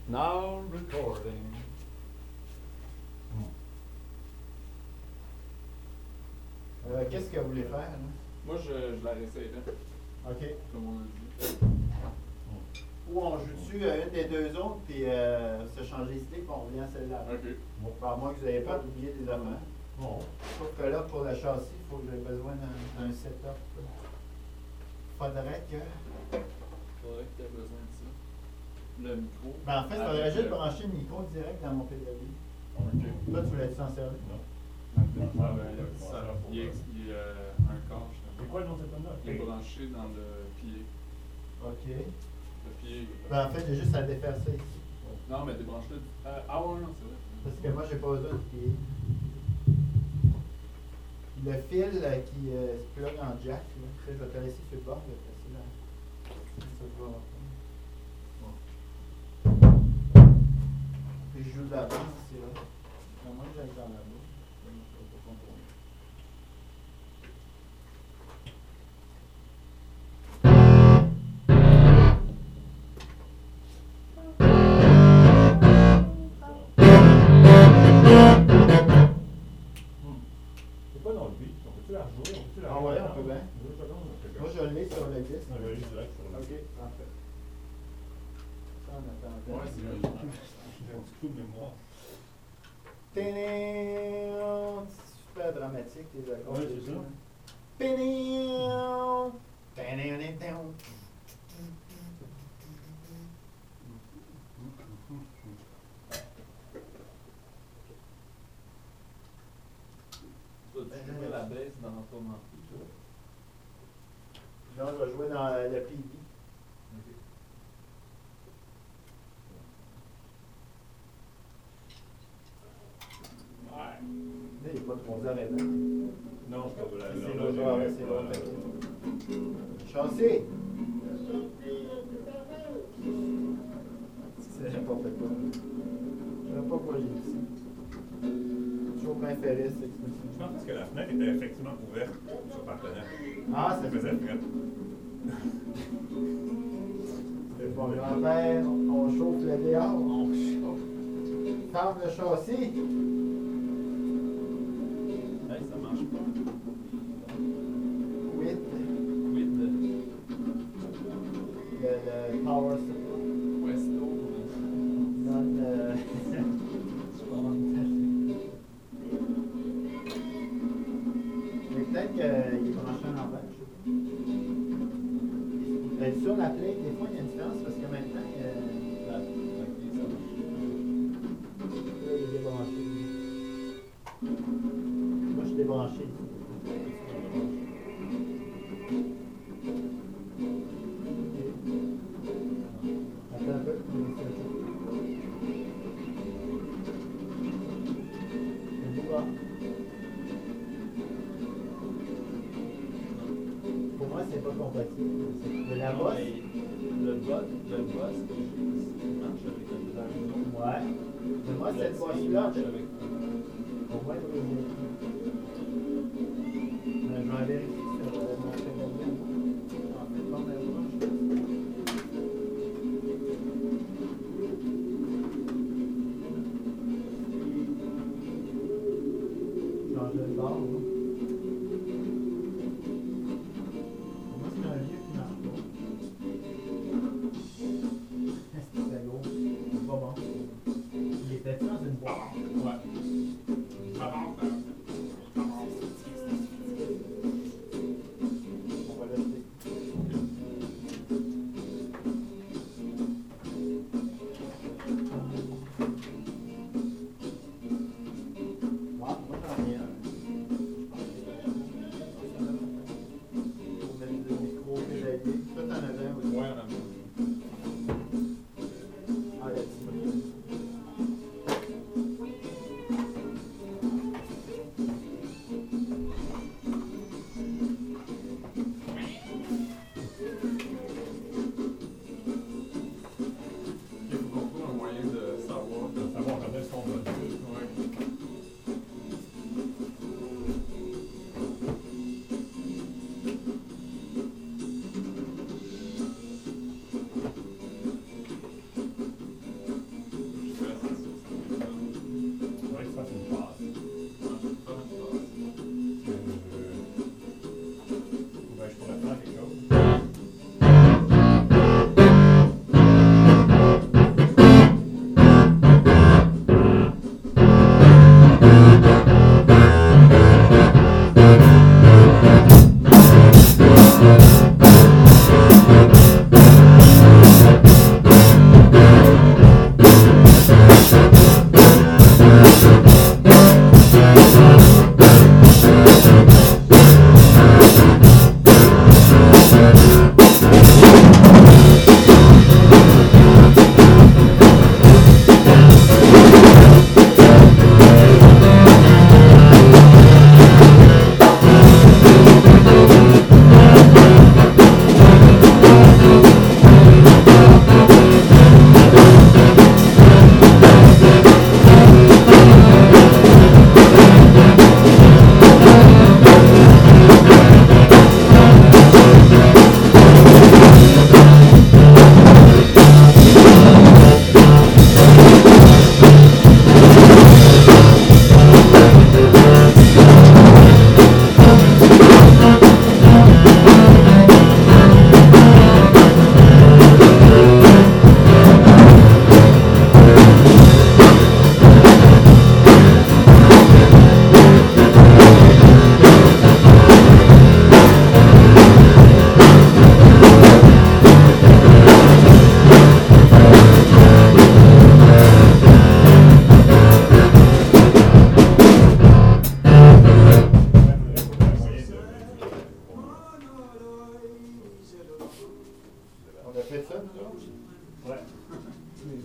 Now recording. Qu'est-ce que vous voulez faire? Là? Moi, je la réessayerais, OK. comme on a dit. Ou on joue-tu une des deux autres, puis se changer d'idée, puis on revient à celle-là. OK. Bon, à moins que vous n'ayez pas oublié des affaires. Non. Sauf que là, pour le châssis, il faut que j'ai besoin d'un setup. Faudrait que... Faudrait que tu aies besoin de ça. Le micro. Ben, en fait, il faudrait juste brancher le micro direct dans mon pédalier. OK. Toi, tu voulais s'en servir? Non. Ah, ben, il y a un corps, C'est quoi le nom de cette tonne-là? il est branché dans le pied. OK. Le pied. Ben, en fait, j'ai juste à défaire ça ici. Non, mais débranche-le. Ah ouais, non, c'est vrai. Parce que moi, j'ai pas besoin de pied. Le fil qui se plug en jack, là, je vais te laisser sur le bord, je vais te laisser là. Ça va. Bon. Puis je joue de la basse ici, là. À moins que j'aille dans la bouche. Je vais pas contrôler. C'est pas dans le beat. On peut-tu la rejouer? Ah ouais, on peut bien. 2 secondes. Moi, je l'ai sur le disque. Non, je l'ai direct sur le Ok, parfait. Ça, on attend. Ouais, c'est vrai. J'ai un petit coup de mémoire. Ténéon, super dramatique, les accords. Ouais, c'est ça. Ténéon, ténéon. Tu vas jouer la baisse dans ton ampli, tu vois? Non, je vais jouer dans le PV. OK. Ouais. Là, il n'y a pas 3 heures et demie. Non, c'est pas la C'est bon, c'est bon. Chassis! C'est n'importe quoi. Je ne sais pas quoi j'ai dit. Toujours bien ferré, cette expression. Je pense que la fenêtre était effectivement ouverte sur partenaire. Ah, Ça ça faisait fait. fret. C'est bon, grand-père, on chauffe le dehors. On chauffe. Ferme le châssis. Hey, ça marche pas. Quit. Quid. Le power supply. Westo. Non, mais peut-être qu'il est branché en envers, je sais pas. Sur la plate, des fois, il y a une différence parce que maintenant, Là, ok, ça marche. là, il est débranché. Moi, je suis débranché. Attends un peu. Pour moi, c'est pas compatible. C'est de la Non, bosse. mais le boss que j'ai ici, il marche avec le plage. Ouais. Mais moi, cette bosse-là, marche avec. pour moi, il faut vérifier. Mais je vais vérifier sur mon téléphone. En fait, bon, mais moi, je change de bord. Moi, c'est un vieux qui marche pas. C'est gros. C'est pas bon. Il était dans une boîte. Ouais. On va l'acheter. Moi, j'en ai un. Pour mettre le micro pédalier. Toi, t'en avais un aussi. Ouais, on a vu. Ah, il y a dit. Il faut qu'on trouve un moyen de savoir. De savoir quand est-ce qu'on va le jouer. Ouais.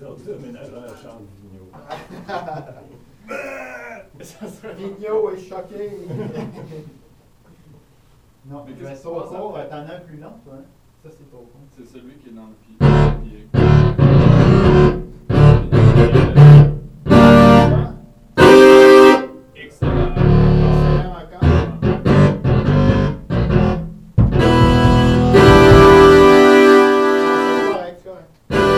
Les autres déménageurs chantent Vigneault. Ça serait Vigneault est choqué. Non, Mais je vais qu'est-ce trop qui se passe court. après? T'en as un plus long, toi, hein? Ça, c'est trop con. C'est celui qui est dans le pied. Excellent. Excellent encore. C'est correct, c'est correct.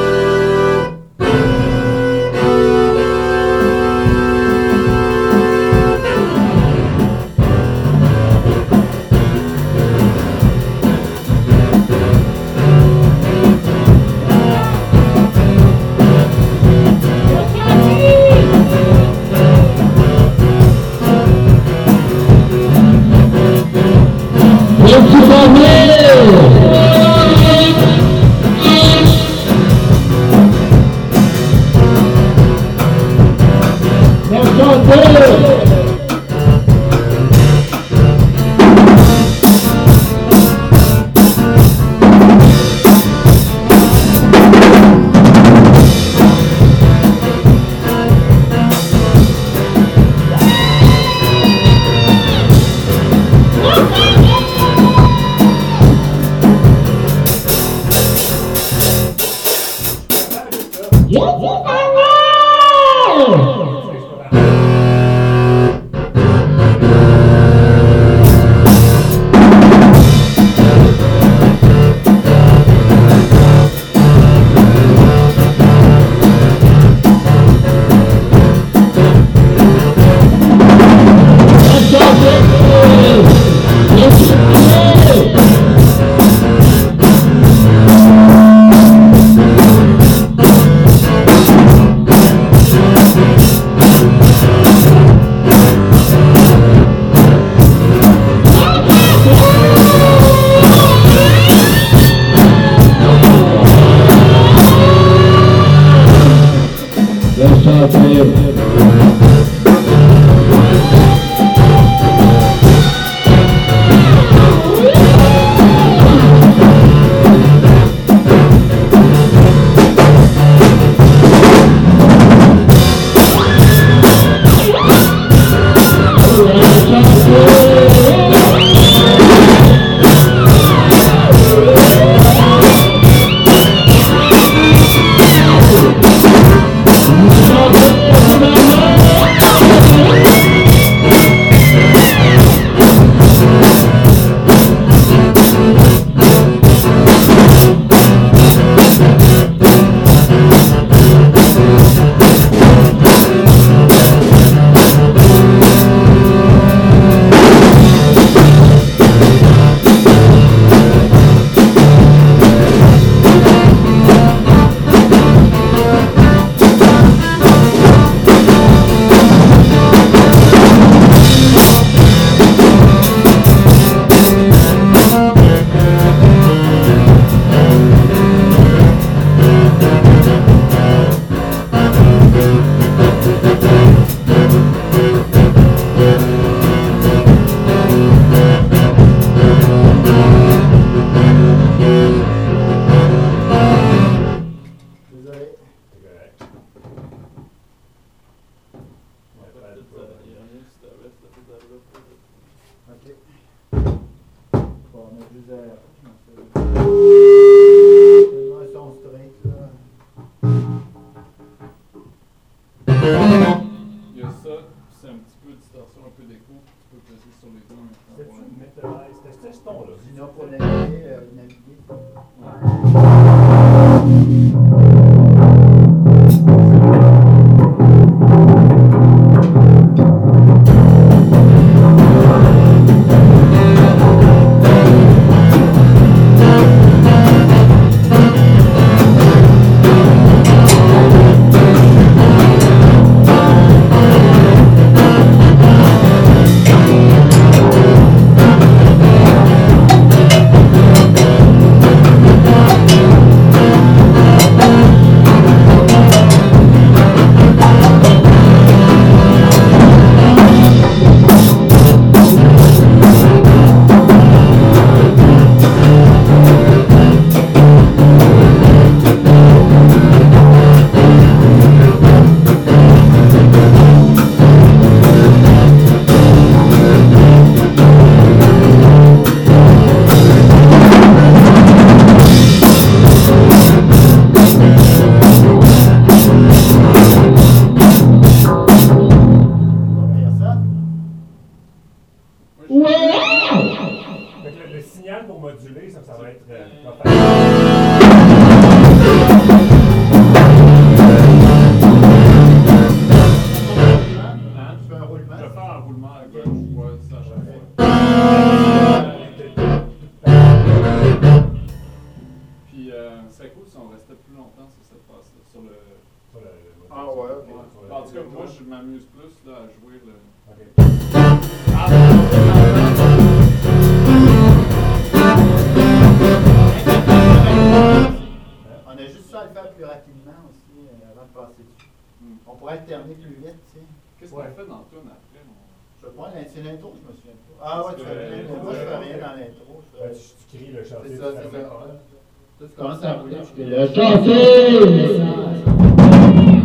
C'était ce ton-là. Dina pour naviguer. le. Ah ouais, ok. En tout cas, moi, je m'amuse plus là, à jouer le. OK. On a juste ça à le faire plus rapidement aussi, avant de passer dessus. On pourrait le terminer plus vite, tu sais. Qu'est-ce qu'on fait dans le tune après? Je sais pas, c'est l'intro, je me souviens pas. Ah ouais, tu fais rien. Moi, je fais rien dans l'intro. Ben, tu cries le chantier. C'est ça, tu c'est fermes ça. pas. Toi, tu commences à rouler, puis je fais le chantier!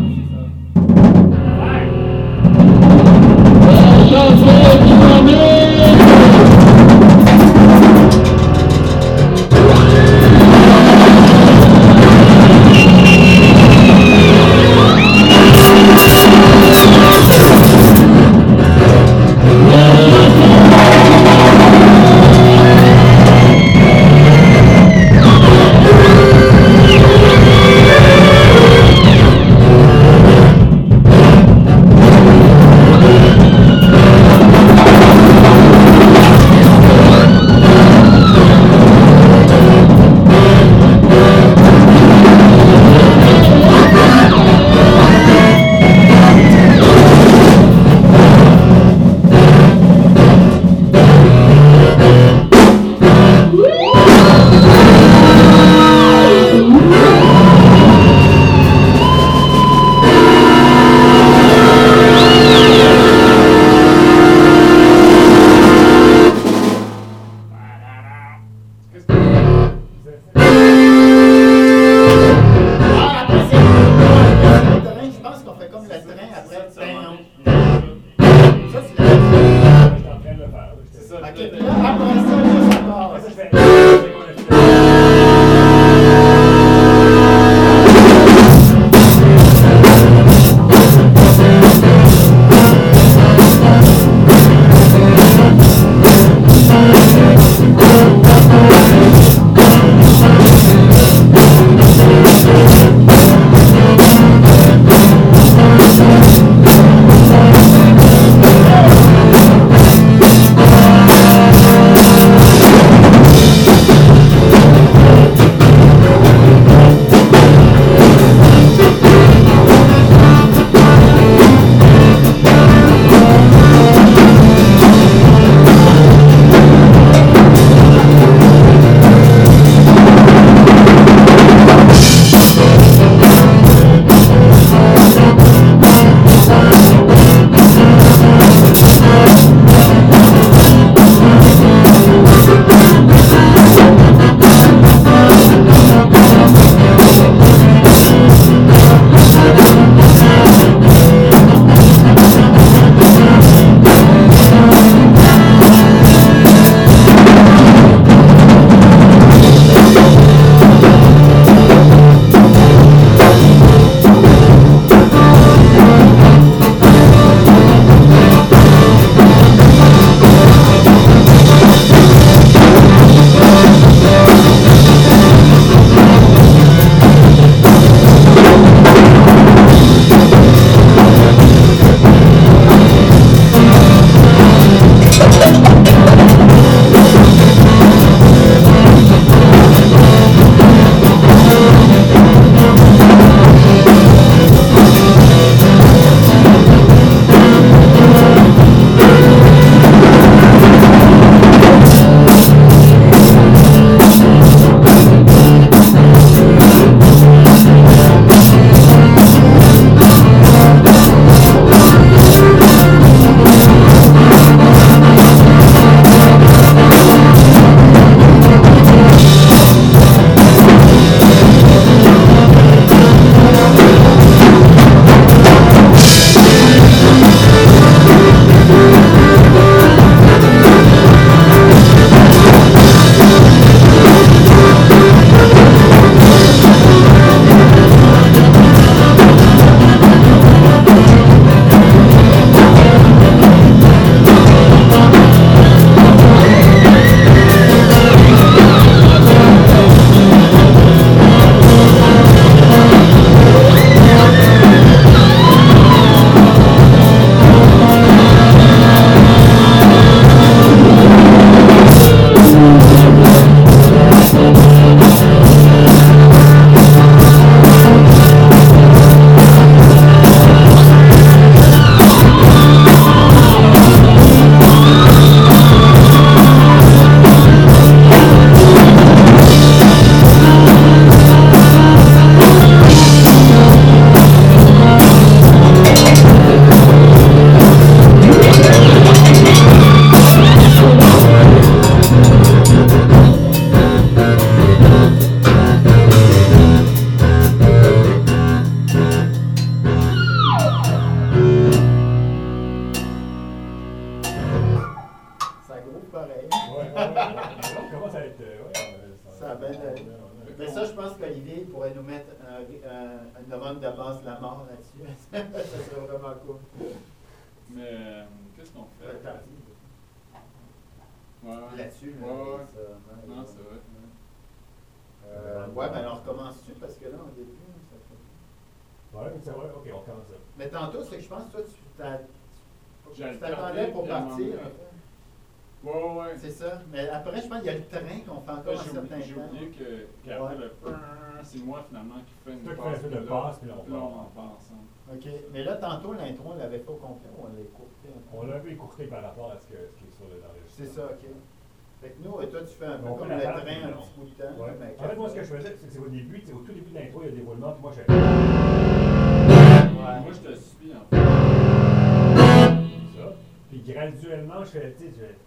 une run de base de la mort là-dessus. Ça serait vraiment cool. Mais qu'est-ce qu'on fait? Tardive. Ouais. Là-dessus, là, Ouais. ça, ouais, Non, c'est vrai. ouais, ben on recommence-tu parce que là, au début, ça fait. Ouais, mais c'est vrai, ok, on commence ça. Mais tantôt, c'est que je pense que toi, J'ai tu le t'attendais pour permis, partir. vraiment. en fait. Ouais. C'est ça. Mais après, je pense qu'il y a le train qu'on fait encore un certain J'ai temps. oublié qu'après Ouais. c'est moi finalement qui fais une C'est toi qui passe. fais un peu de puis là, passe, puis là, on là, part. on en part ensemble. OK. Mais là, tantôt, l'intro, on l'avait fait au complet ou on l'a écourté un peu? On l'a un peu écourté par rapport à ce qui est sur l'enregistrement. C'est ça, OK. Fait que nous, toi, tu fais un peu On comme fait le la train table, un puis petit bout de temps. Ouais. mais En fait, moi, ce que je faisais, c'est que c'est au début, au tout début de l'intro, il y a des roulements, puis moi, je fais. Ouais. Moi, je te suis en fait. Ça. Puis graduellement, je fais, tu sais, je fais.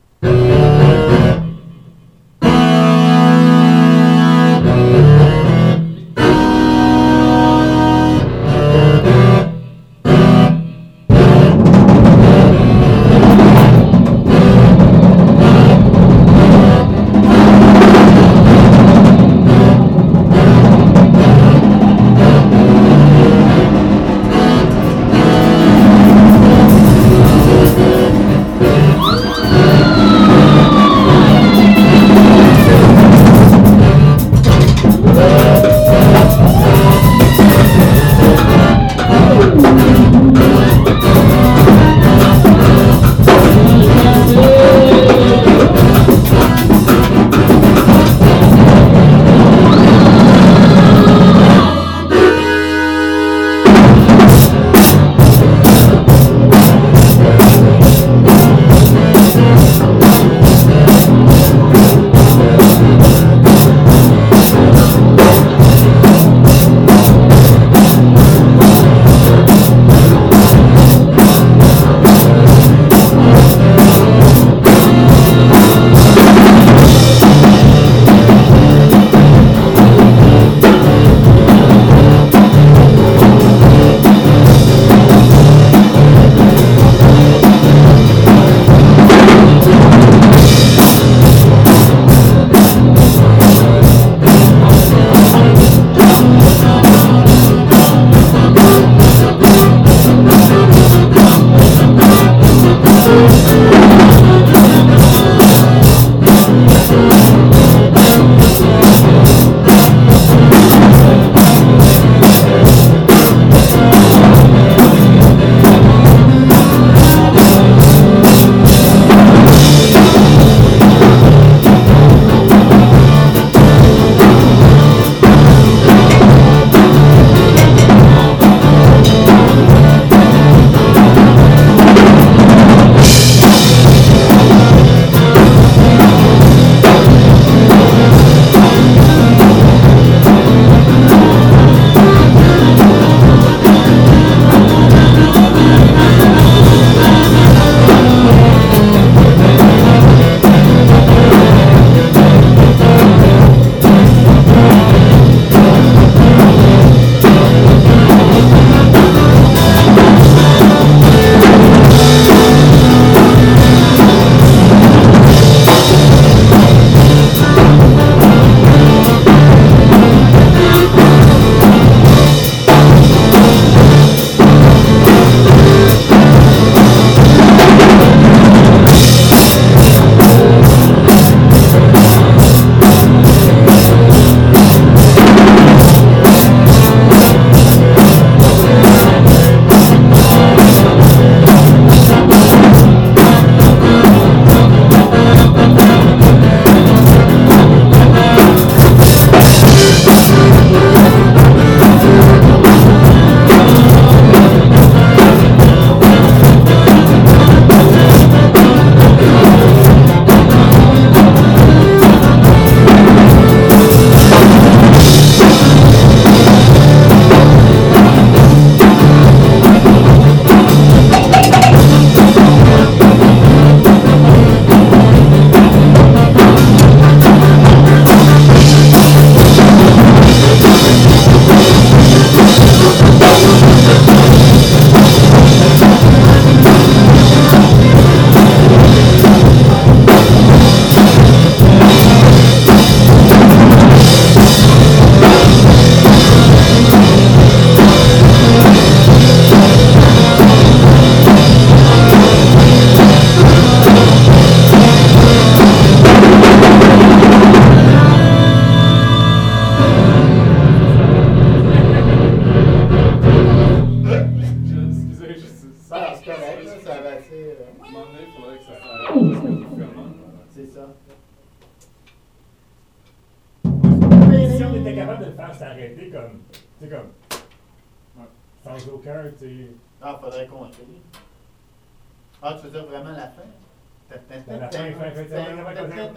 C'est comme. Ouais. Sans aucun, tu sais. Ah, faudrait compter. Ah, tu veux dire vraiment la fin? La fin, ça pourrait faire comme ça.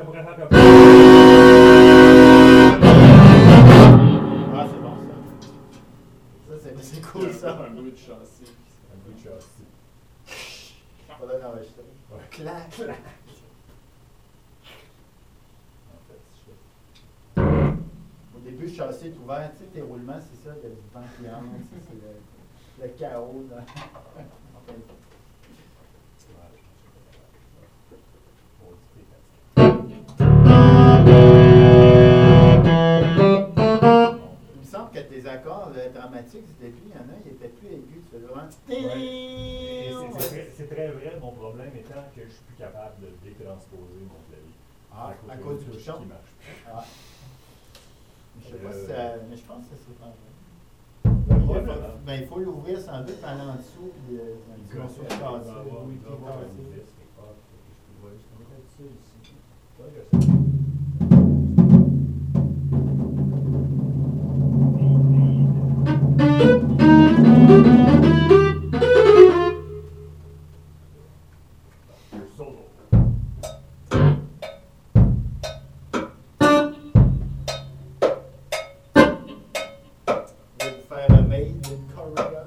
Ah, c'est bon ça. C'est cool ça. Un bruit de châssis. Un bout de châssis. Faudrait l'enregistrer. Ouais. Clac. En fait, Au début, le châssis est ouvert. Tu sais, tes roulements, c'est ça. Il y a du vent qui entre. C'est le chaos. Là. Enfin, il me semble que tes accords dramatiques du début, il y en a, ils étaient plus aigus. Tu fais vraiment. c'est très vrai. Mon problème étant que je suis plus capable de détransposer mon clavier. Ah, à cause du bouchon. Qui marche plus. Ah. Je sais pas si ça. Mais je pense que ça c'est pas vrai. Ouais, Ben, il faut l'ouvrir sans doute, aller en dessous, puis un petit morceau de cassé. Oui, qui est cassé. Je vais vous faire un Made in Korea.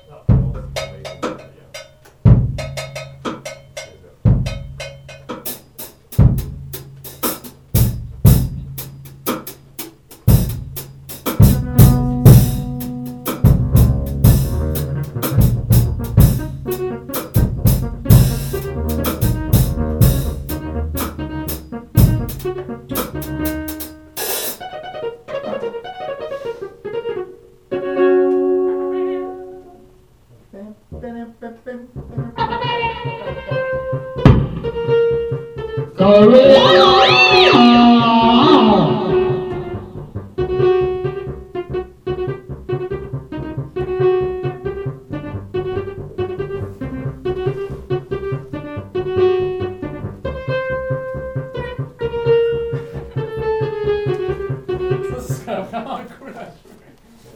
Ça serait vraiment cool à jouer.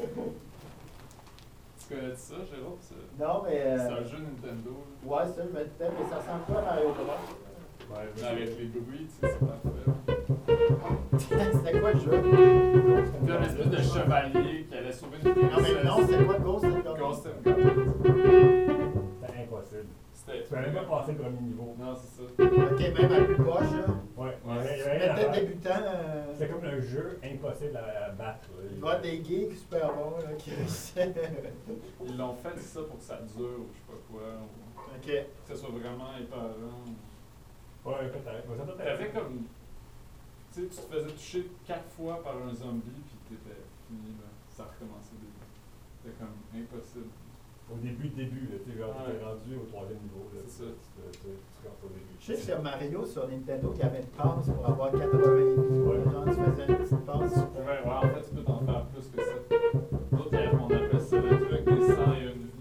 Tu connais ça, Jérôme? Non, mais. C'est un jeu Nintendo. Ouais, ça, je me disais, mais ça ressemble pas à Mario Bros. Ouais, mais avec les bruits, tu sais, c'est parfait. C'était quoi le jeu? C'était un espèce de chevalier qui allait sauver une princesse. Non, mais non, c'est quoi Ghost and Goblins? Ghost and Goblins. C'est impossible. C'était. Tu peux même pas passer le premier niveau. Non, c'est ça. Ok, même à plus poche, là. Ouais, Ouais. il y avait rien à Peut-être faire. débutant. C'est comme un jeu impossible à battre. Il doit y avoir des geeks super bons, là, qui réussissent. Ils l'ont fait ça pour que ça dure ou je sais pas quoi. Ou Ok. que ça soit vraiment épeurant. Ouais, peut-être. Mais ça peut T'avais comme. Tu sais, tu te faisais toucher 4 fois par un zombie puis t'étais fini, là. Ça recommençait au début. C'était comme impossible. Au début, là, tu sais, genre, Ouais. t'es rendu au troisième niveau, là. C'est ça. Tu rentres au début. Je sais que sur Mario, sur Nintendo, il y avait une passe pour avoir 80 niveaux. Ouais. Genre, tu faisais une petite passe. Ouais, en fait, tu peux t'en faire plus que ça. D'autres, on appelle ça le truc des 101 vies.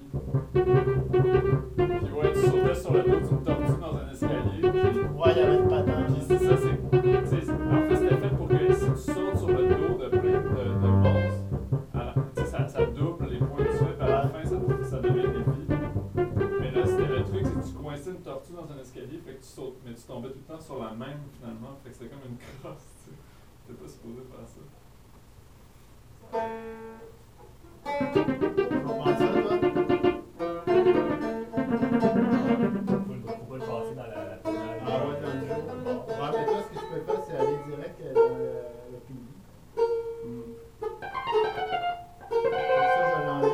Puis ouais, tu sautais sur le dos d'une tortue dans un escalier. Ouais, il y avait une patente. Puis c'est ça, en fait, c'était fait pour que si tu sautes sur le dos de plein de monstres, ça double les points que tu fais, puis à la fin, ça devient des vies. Mais là, c'était le truc, c'est que tu coinçais une tortue dans un escalier, fait que tu sautes, mais tu tombais tout le temps sur la même finalement, fait que c'était comme une crosse, tu sais. T'es pas supposé faire ça. Tu comprends ça, toi? Faut pas le passer dans la finale. Ah ouais, dans le jeu. Ouais, mais toi, ce que tu peux faire, c'est aller direct dans le pays. Ça, je l'enlève.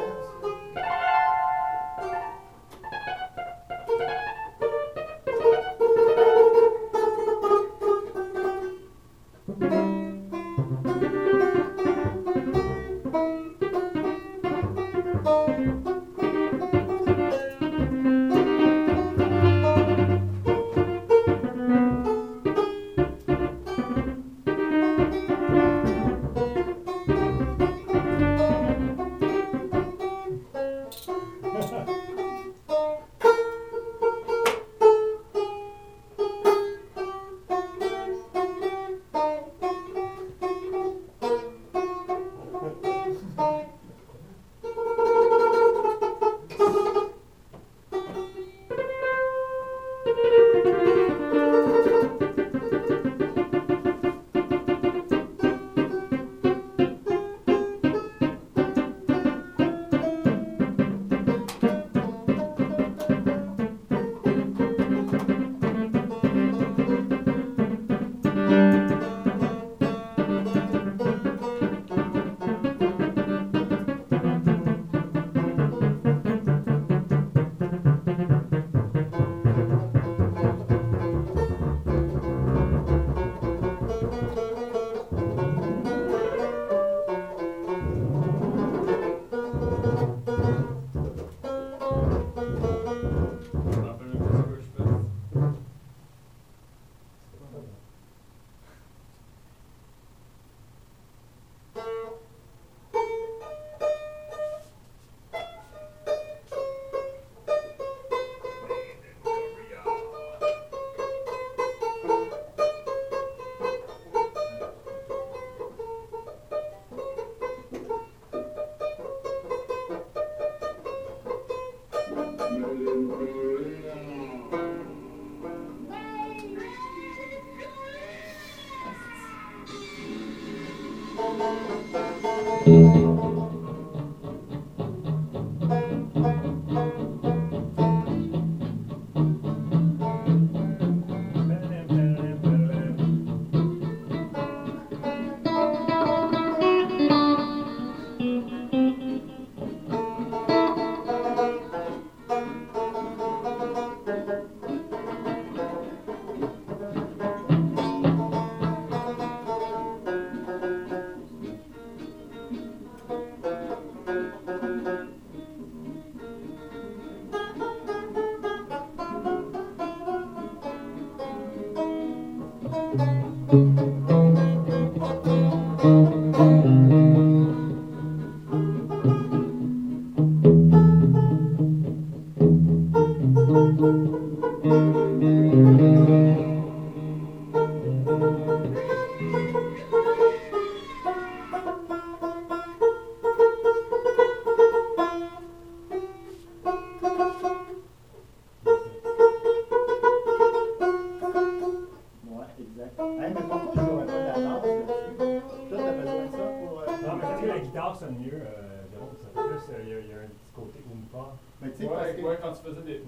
Ouais, exact. Hey, mais pourquoi je jouerais pas de la basse là-dessus? Toi, t'as besoin de ça pour. Non, mais parce que la guitare sonne mieux, Jérôme, ça fait plus, il y a un petit côté oompa. Mais tu sais, parce que. Ouais, quand tu faisais des.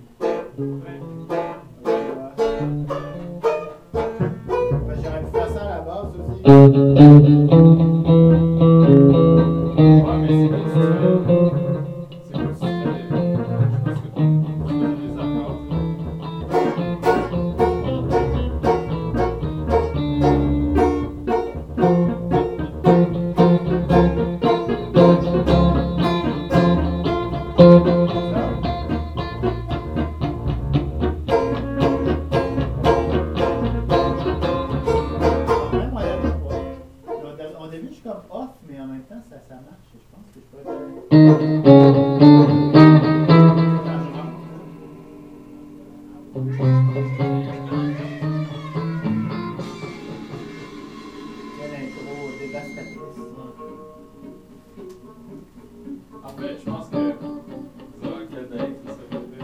Ben, j'aurais pu faire ça à la base aussi. Ouais, mais c'est comme si tu fais. C'est comme si tu fais des. Je pense que tu fais des accords. Même moi, là, au début, je suis comme off, mais en même temps, ça marche. Je pense que je peux être. Quelle intro dévastatrice. En fait, je pense que. Ça, quel date, ça fait le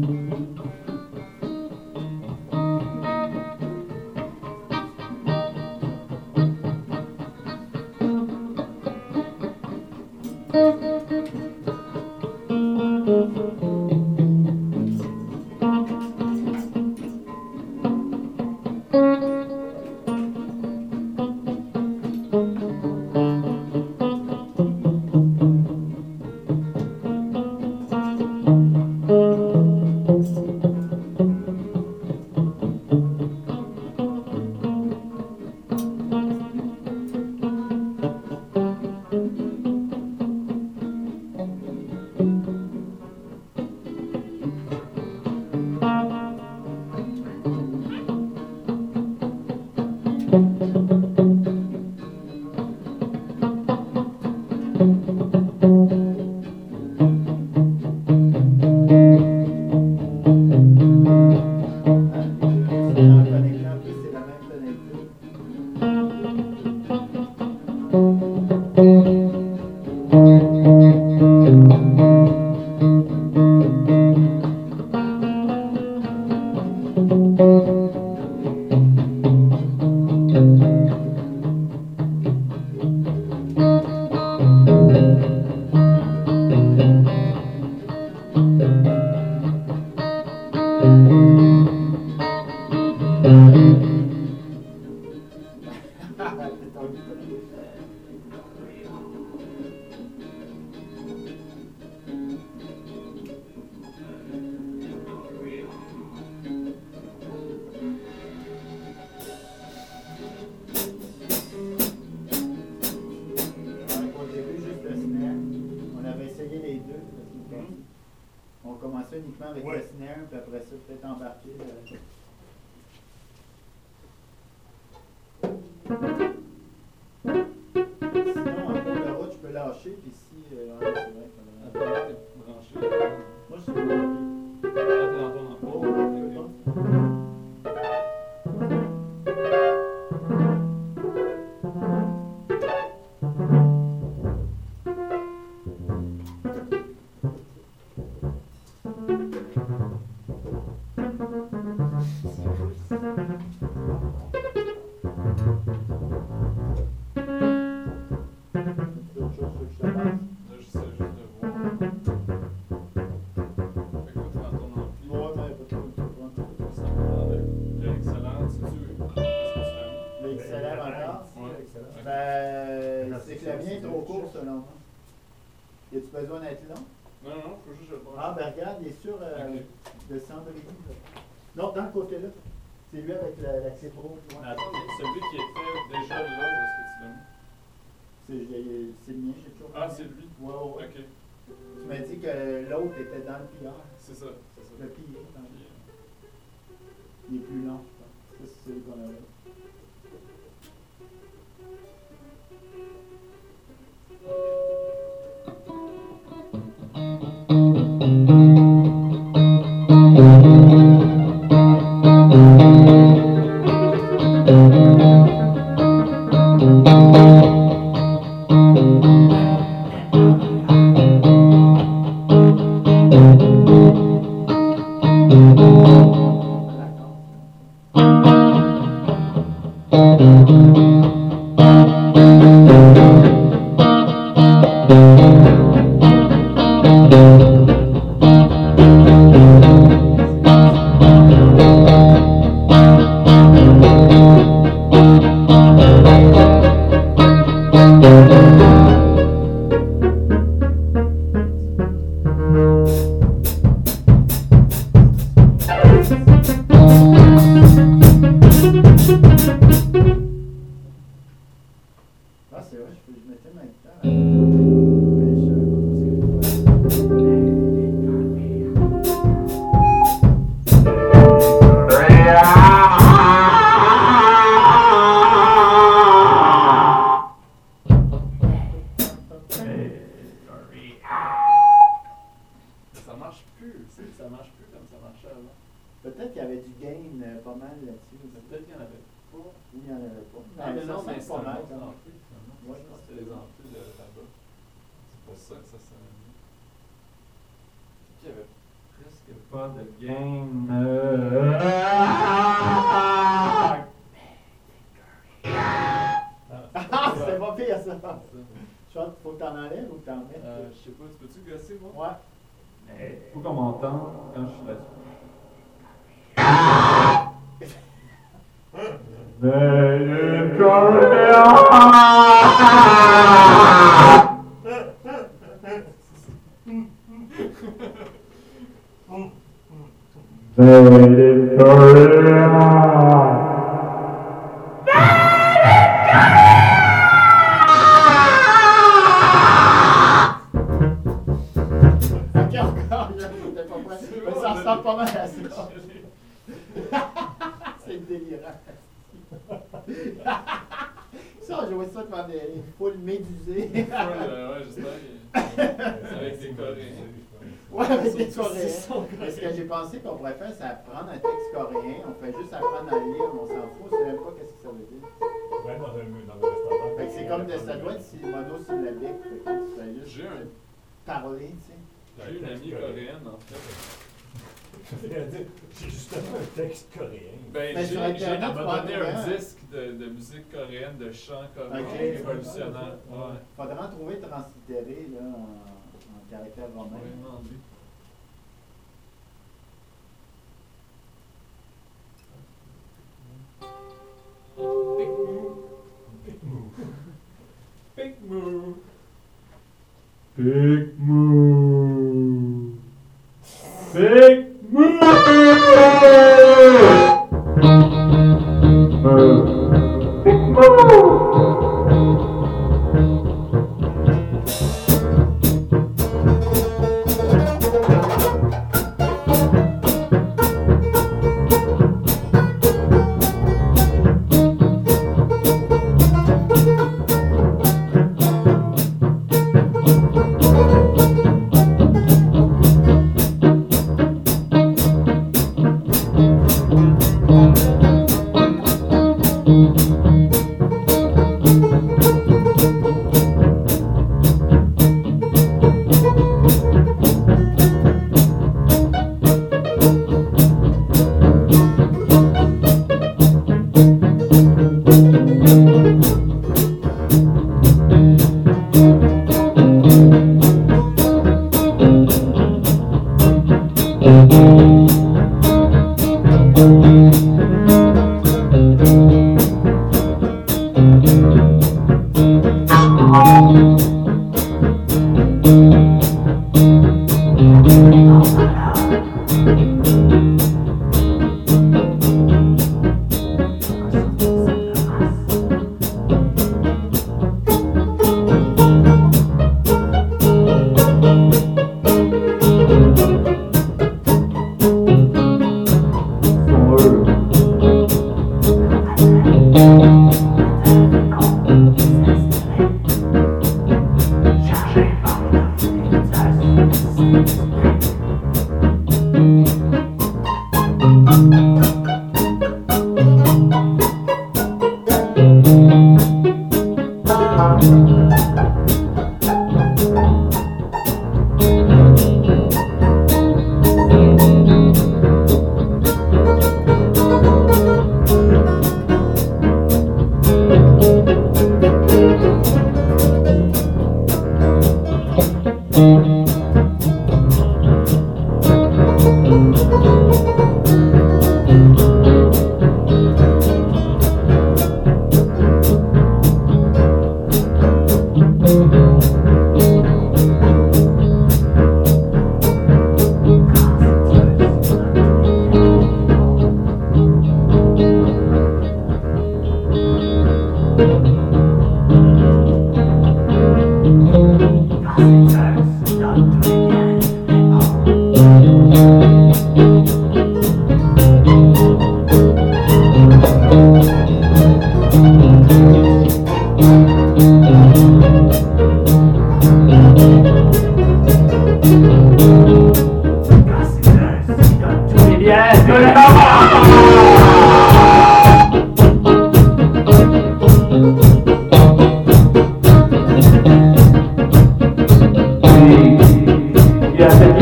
On commençait uniquement avec Ouais. le snare, puis après ça, peut-être embarquer. Sinon, en cours de route, je peux lâcher, puis si. Ouais, c'est vrai. Attends, t'es branché. Moi, je suis bloqué. Ah, t'es dans ton Oh, emploi. ouais, d'autres choses que je te passe. Là, j'essaie juste de voir. Fait que toi, t'es dans ton ampli. Ouais, mais pas trop. Ça me demande l'excellent, sais-tu où est-ce que tu l'as mis? L'excellent encore. Ouais. Excellent. Ben, c'est que le mien est trop court selon moi. Y a-tu besoin d'être long? Non, non, faut juste que je le branche. Ah, ben regarde, il est sur Ok. le cendrier. Là. Non, dans le côté-là. C'est lui avec la clé pro. tu vois. Mais attends, celui qui était déjà là, où est-ce que tu l'as mis? C'est le mien, j'ai toujours. Ah, c'est lui? Ouais, ouais, ouais. Ok. Tu m'as dit que l'autre était dans le pillard. C'est ça, c'est ça. Le pillé, Puis, il est plus long, je pense. Ça, c'est celui qu'on avait. ça marche plus comme ça marchait avant. Peut-être qu'il y avait du gain pas mal là-dessus. Peut-être qu'il n'y en avait pas. Ou il n'y en avait pas. Ah, mais non, mais c'est c'est pas un mal. autre ampli, finalement. Ouais, Je pense que c'était les amplis de là-bas. C'est pour ça que ça sonnait mieux. Il n'y avait presque pas de gain. Ah, c'est pas pire ça. Je pense qu'il faut que t'en enlèves ou que t'en mettes. Je sais pas, tu peux-tu gosser, moi? Ouais. Mais faut qu'on m'entende quand je suis là-dessus. Ok, encore, j'étais pas prêt. Mais ça ressemble pas mal à ça. C'est délirant. Ça, on jouait ça devant des foules médusées. Ouais, j'espère que avec des Coréens. Ouais, avec des Surtout s'ils sont Coréens. Mais ce que j'ai pensé qu'on pourrait faire, c'est apprendre un texte coréen. On fait juste apprendre à le lire, on s'en fout, on sait même pas qu'est-ce que ça veut dire. Ouais, dans un restaurant. Fait que c'est comme ça doit être monosyllabique. Fait que tu fais juste J'ai un- parler, tu sais. J'ai une amie coréenne, en fait. J'ai justement un texte coréen. Ben, Mais sur Internet, elle m'a tu peux en donné trouver un un. disque de musique coréenne, de chant coréen Ok. révolutionnaire. Ouais. Faudrait en trouver translitéré là, en caractère romain. Ouais, demandé. Big move. Big move. Big move. Big move. Big move. Big move.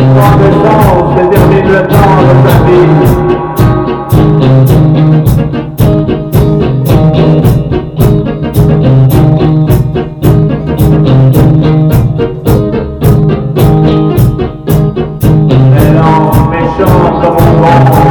prend le sens, détermine le temps de sa vie. Mélange méchant comme on vend.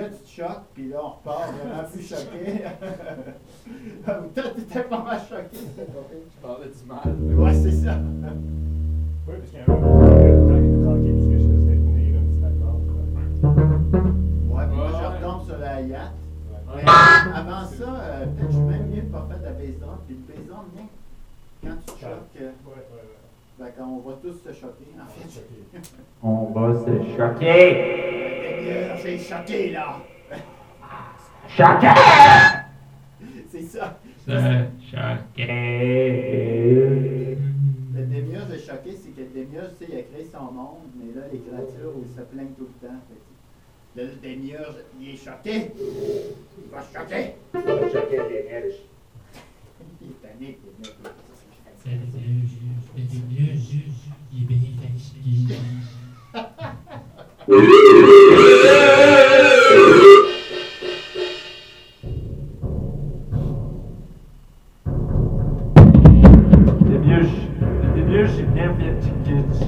là, tu te choques, puis là, on repart vraiment plus choqué. Toi, t'étais pas mal choqué. Je parlais du mal. Ouais, c'est ça. Oui, parce qu'il y a un moment où il était tranquille, parce que je faisais tenir un petit accord. Ouais, puis moi, je Ouais. retombe sur la yacht. Ouais. Mais avant ça, peut-être je suis même mieux de pas faire de la bass drum. Puis le bass drum, bien, quand tu te choques, Ouais. ben, quand on va tous se choquer, en fait. Choqué. On va se choquer. J'ai choqué, là! Choquer. C'est ça. Se choquer. Le démiurge de choqué, c'est que le démiurge, tu sais, il a créé son monde, mais là, les créatures, ils se plaignent tout le temps. Fait que là, le démiurge, il est choqué. Il va choquer. Choquer les riches. Il est tanné, le démiurge. Il est bien Le démiurge, j'ai bien fait petit.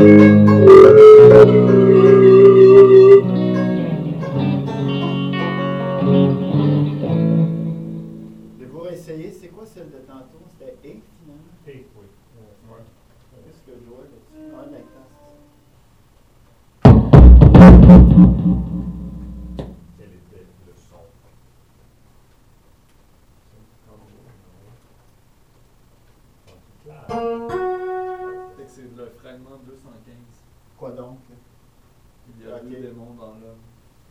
Je vais vous réessayer. C'est quoi celle de tantôt? C'était E finalement? Et, oui. Ouais. Qu'est-ce que je vois là-dessus? Ah, d'accord, Quel était le son? Fait que c'est le fragment 215. c'est quoi donc? Là? Il y a Ok. deux démons dans l'homme.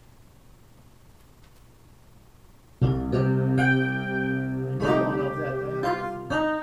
Mon ordinateur.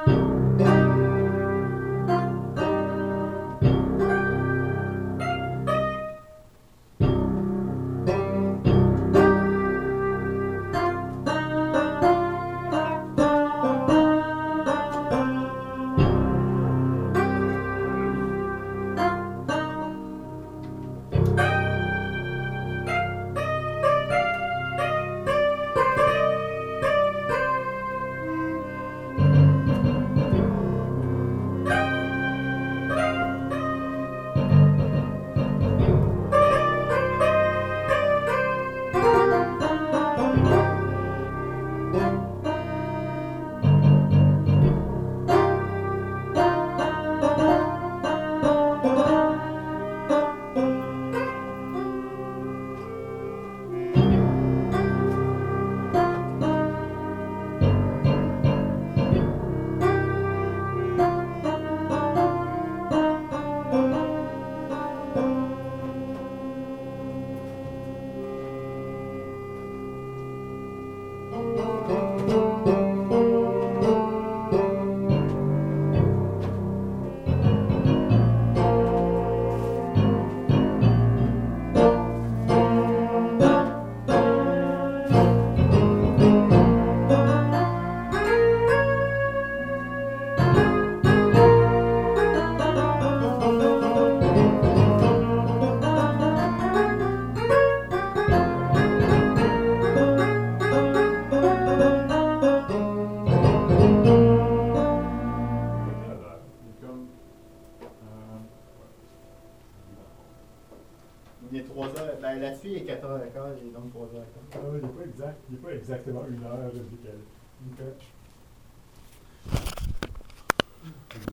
Il est 3h. Ben, là-dessus, il est 4h15, il est donc 3h15. Ah oui, il n'est pas exact. Il n'est pas exactement une heure de décalé.